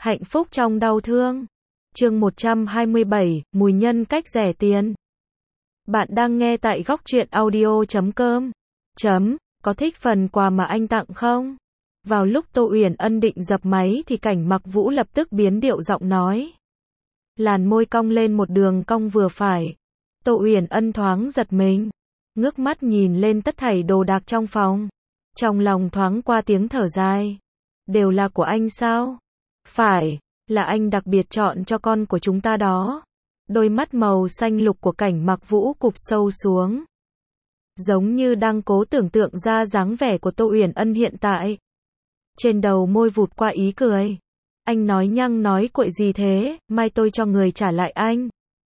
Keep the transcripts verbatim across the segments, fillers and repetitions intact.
Hạnh phúc trong đau thương. Chương một trăm hai mươi bảy, mùi nhân cách rẻ tiền. Bạn đang nghe tại góc truyện audio chấm com. Chấm, có thích phần quà mà anh tặng không? Vào lúc Tô Uyển Ân định dập máy thì Cảnh Mặc Vũ lập tức biến điệu giọng nói. Làn môi cong lên một đường cong vừa phải. Tô Uyển Ân thoáng giật mình, ngước mắt nhìn lên tất thảy đồ đạc trong phòng. Trong lòng thoáng qua tiếng thở dài. Đều là của anh sao? Phải, là anh đặc biệt chọn cho con của chúng ta đó. Đôi mắt màu xanh lục của Cảnh Mặc Vũ cụp sâu xuống, giống như đang cố tưởng tượng ra dáng vẻ của Tô Uyển Ân hiện tại. Trên đầu môi vụt qua ý cười. Anh nói nhăng nói cuội gì thế, mai tôi cho người trả lại anh.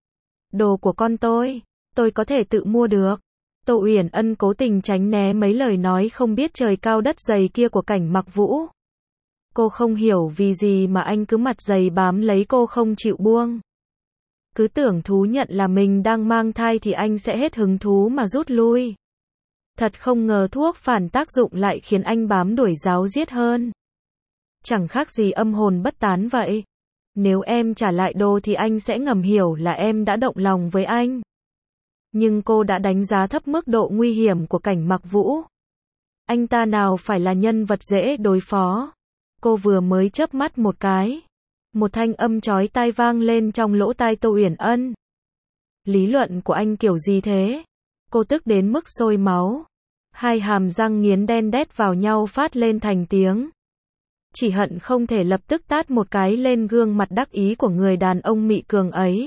Đồ của con tôi, tôi có thể tự mua được. Tô Uyển Ân cố tình tránh né mấy lời nói không biết trời cao đất dày kia của Cảnh Mặc Vũ. Cô không hiểu vì gì mà anh cứ mặt dày bám lấy cô không chịu buông. Cứ tưởng thú nhận là mình đang mang thai thì anh sẽ hết hứng thú mà rút lui. Thật không ngờ thuốc phản tác dụng lại khiến anh bám đuổi ráo riết hơn. Chẳng khác gì âm hồn bất tán vậy. Nếu em trả lại đồ thì anh sẽ ngầm hiểu là em đã động lòng với anh. Nhưng cô đã đánh giá thấp mức độ nguy hiểm của Cảnh Mặc Vũ. Anh ta nào phải là nhân vật dễ đối phó. Cô vừa mới chớp mắt một cái, một thanh âm chói tai vang lên trong lỗ tai Tô Uyển Ân. Lý luận của anh kiểu gì thế? Cô tức đến mức sôi máu. Hai hàm răng nghiến đen đét vào nhau phát lên thành tiếng. Chỉ hận không thể lập tức tát một cái lên gương mặt đắc ý của người đàn ông mị cường ấy.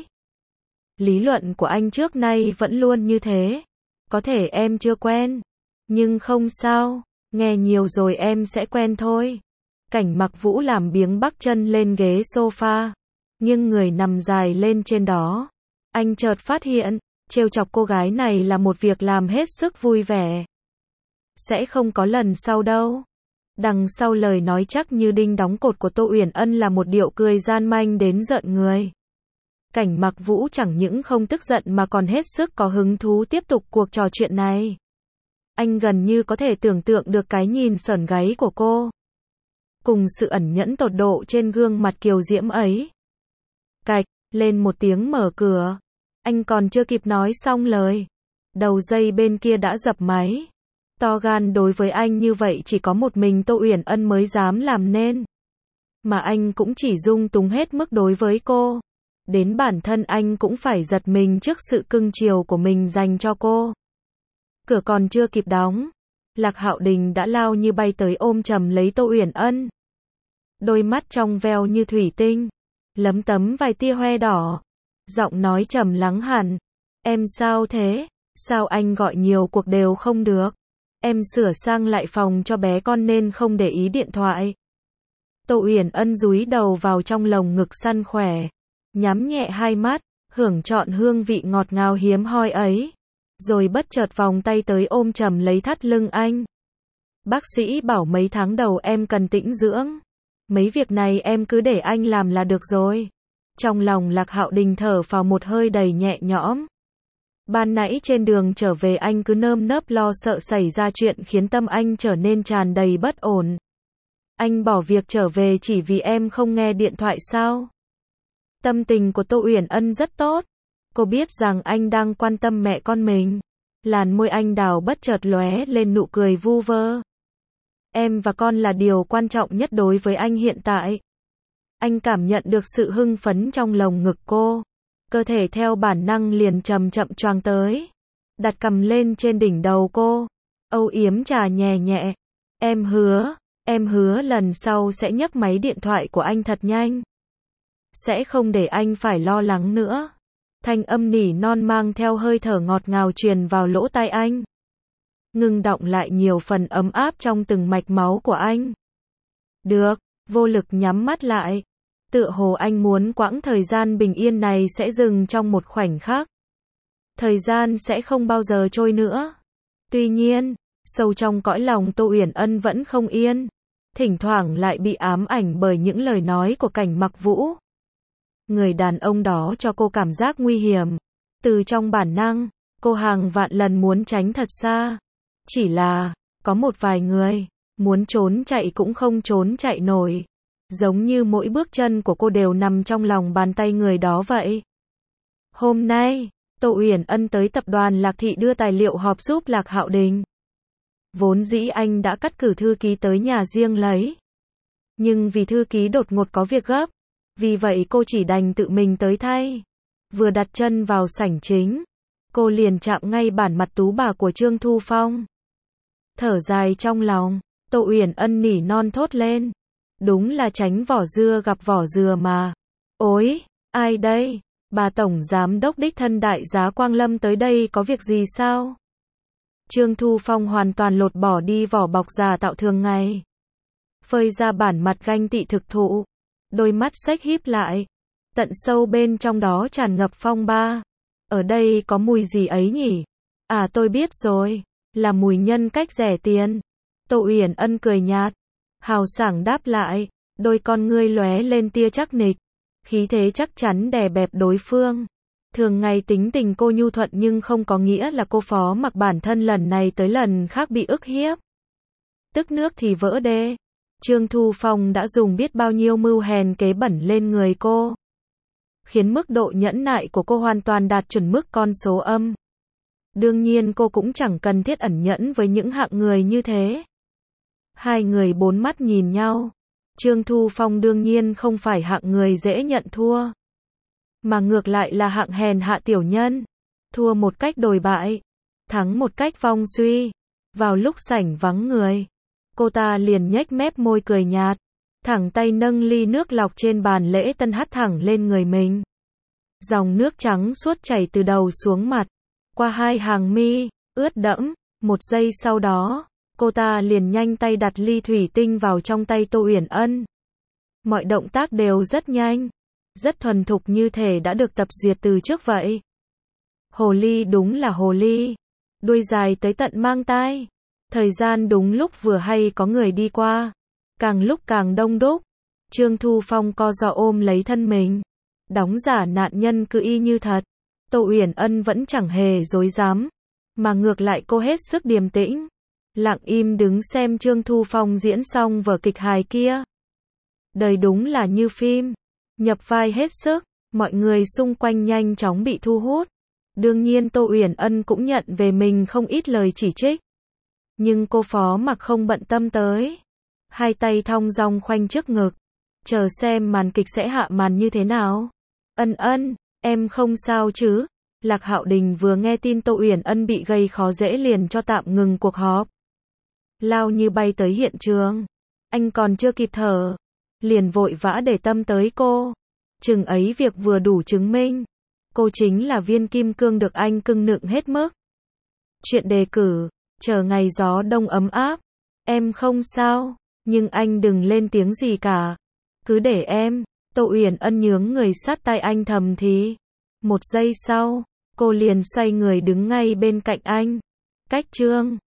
Lý luận của anh trước nay vẫn luôn như thế. Có thể em chưa quen, nhưng không sao, nghe nhiều rồi em sẽ quen thôi. Cảnh Mặc Vũ làm biếng bắc chân lên ghế sofa, nhưng người nằm dài lên trên đó. Anh chợt phát hiện, trêu chọc cô gái này là một việc làm hết sức vui vẻ. Sẽ không có lần sau đâu. Đằng sau lời nói chắc như đinh đóng cột của Tô Uyển Ân là một điệu cười gian manh đến rợn người. Cảnh Mặc Vũ chẳng những không tức giận mà còn hết sức có hứng thú tiếp tục cuộc trò chuyện này. Anh gần như có thể tưởng tượng được cái nhìn sởn gáy của cô, cùng sự ẩn nhẫn tột độ trên gương mặt kiều diễm ấy. Cạch, lên một tiếng mở cửa. Anh còn chưa kịp nói xong lời, đầu dây bên kia đã dập máy. To gan đối với anh như vậy chỉ có một mình Tô Uyển Ân mới dám làm nên. Mà anh cũng chỉ dung túng hết mức đối với cô. Đến bản thân anh cũng phải giật mình trước sự cưng chiều của mình dành cho cô. Cửa còn chưa kịp đóng, Lạc Hạo Đình đã lao như bay tới ôm chầm lấy Tô Uyển Ân. Đôi mắt trong veo như thủy tinh, lấm tấm vài tia hoe đỏ. Giọng nói trầm lắng hẳn. Em sao thế? Sao anh gọi nhiều cuộc đều không được? Em sửa sang lại phòng cho bé con nên không để ý điện thoại. Tô Uyển Ân dúi đầu vào trong lồng ngực săn khỏe, nhắm nhẹ hai mắt, hưởng trọn hương vị ngọt ngào hiếm hoi ấy. Rồi bất chợt vòng tay tới ôm chầm lấy thắt lưng anh. Bác sĩ bảo mấy tháng đầu em cần tĩnh dưỡng. Mấy việc này em cứ để anh làm là được rồi. Trong lòng Lạc Hạo Đình thở phào một hơi đầy nhẹ nhõm. Ban nãy trên đường trở về anh cứ nơm nớp lo sợ xảy ra chuyện khiến tâm anh trở nên tràn đầy bất ổn. Anh bỏ việc trở về chỉ vì em không nghe điện thoại sao? Tâm tình của Tô Uyển Ân rất tốt. Cô biết rằng anh đang quan tâm mẹ con mình. Làn môi anh đào bất chợt lóe lên nụ cười vu vơ. Em và con là điều quan trọng nhất đối với anh hiện tại. Anh cảm nhận được sự hưng phấn trong lồng ngực cô. Cơ thể theo bản năng liền chậm chậm choàng tới, đặt cằm lên trên đỉnh đầu cô, âu yếm trà nhẹ nhẹ. Em hứa, em hứa lần sau sẽ nhấc máy điện thoại của anh thật nhanh. Sẽ không để anh phải lo lắng nữa. Thanh âm nỉ non mang theo hơi thở ngọt ngào truyền vào lỗ tai anh, ngừng đọng lại nhiều phần ấm áp trong từng mạch máu của anh. Được, vô lực nhắm mắt lại. Tựa hồ anh muốn quãng thời gian bình yên này sẽ dừng trong một khoảnh khắc. Thời gian sẽ không bao giờ trôi nữa. Tuy nhiên, sâu trong cõi lòng Tô Uyển Ân vẫn không yên. Thỉnh thoảng lại bị ám ảnh bởi những lời nói của Cảnh Mặc Vũ. Người đàn ông đó cho cô cảm giác nguy hiểm. Từ trong bản năng, cô hàng vạn lần muốn tránh thật xa. Chỉ là, có một vài người, muốn trốn chạy cũng không trốn chạy nổi. Giống như mỗi bước chân của cô đều nằm trong lòng bàn tay người đó vậy. Hôm nay, Tô Uyển Ân tới tập đoàn Lạc Thị đưa tài liệu họp giúp Lạc Hạo Đình. Vốn dĩ anh đã cắt cử thư ký tới nhà riêng lấy. Nhưng vì thư ký đột ngột có việc gấp, vì vậy cô chỉ đành tự mình tới thay. Vừa đặt chân vào sảnh chính, cô liền chạm ngay bản mặt tú bà của Trương Thu Phong. Thở dài trong lòng, Tô Uyển Ân nỉ non thốt lên. Đúng là tránh vỏ dưa gặp vỏ dừa mà. Ôi, ai đây? Bà Tổng Giám Đốc đích thân đại giá Quang Lâm tới đây có việc gì sao? Trương Thu Phong hoàn toàn lột bỏ đi vỏ bọc giả tạo thường ngày. Phơi ra bản mặt ganh tị thực thụ. Đôi mắt xếch híp lại. Tận sâu bên trong đó tràn ngập phong ba. Ở đây có mùi gì ấy nhỉ? À tôi biết rồi. Là mùi nhân cách rẻ tiền. Tô Uyển Ân cười nhạt. Hào sảng đáp lại. Đôi con ngươi lóe lên tia chắc nịch. Khí thế chắc chắn đè bẹp đối phương. Thường ngày tính tình cô nhu thuận nhưng không có nghĩa là cô phó mặc bản thân lần này tới lần khác bị ức hiếp. Tức nước thì vỡ đê. Trương Thu Phong đã dùng biết bao nhiêu mưu hèn kế bẩn lên người cô. Khiến mức độ nhẫn nại của cô hoàn toàn đạt chuẩn mức con số âm. Đương nhiên cô cũng chẳng cần thiết ẩn nhẫn với những hạng người như thế. Hai người bốn mắt nhìn nhau. Trương Thu Phong đương nhiên không phải hạng người dễ nhận thua. Mà ngược lại là hạng hèn hạ tiểu nhân. Thua một cách đồi bại. Thắng một cách vong suy. Vào lúc sảnh vắng người. Cô ta liền nhếch mép môi cười nhạt. Thẳng tay nâng ly nước lọc trên bàn lễ tân hắt thẳng lên người mình. Dòng nước trắng suốt chảy từ đầu xuống mặt. Qua hai hàng mi, ướt đẫm. Một giây sau đó, cô ta liền nhanh tay đặt ly thủy tinh vào trong tay Tô Uyển Ân. Mọi động tác đều rất nhanh. Rất thuần thục như thể đã được tập duyệt từ trước vậy. Hồ ly đúng là hồ ly. Đuôi dài tới tận mang tai. Thời gian đúng lúc vừa hay có người đi qua. Càng lúc càng đông đúc. Trương Thu Phong co giò ôm lấy thân mình. Đóng giả nạn nhân cứ y như thật. Tô Uyển Ân vẫn chẳng hề dối dám. Mà ngược lại cô hết sức điềm tĩnh. Lặng im đứng xem Trương Thu Phong diễn xong vở kịch hài kia. Đời đúng là như phim. Nhập vai hết sức. Mọi người xung quanh nhanh chóng bị thu hút. Đương nhiên Tô Uyển Ân cũng nhận về mình không ít lời chỉ trích. Nhưng cô phó mặc không bận tâm tới. Hai tay thong dong khoanh trước ngực. Chờ xem màn kịch sẽ hạ màn như thế nào. Ân Ân, em không sao chứ? Lạc Hạo Đình vừa nghe tin Tô Uyển Ân bị gây khó dễ liền cho tạm ngừng cuộc họp. Lao như bay tới hiện trường. Anh còn chưa kịp thở. Liền vội vã để tâm tới cô. Chừng ấy việc vừa đủ chứng minh. Cô chính là viên kim cương được anh cưng nựng hết mức. Chuyện đề cử. Chờ ngày gió đông ấm áp. Em không sao. Nhưng anh đừng lên tiếng gì cả. Cứ để em. Tô Uyển Ân nhướng người sát tai anh thầm thì. Một giây sau, cô liền xoay người đứng ngay bên cạnh anh. Cách Trương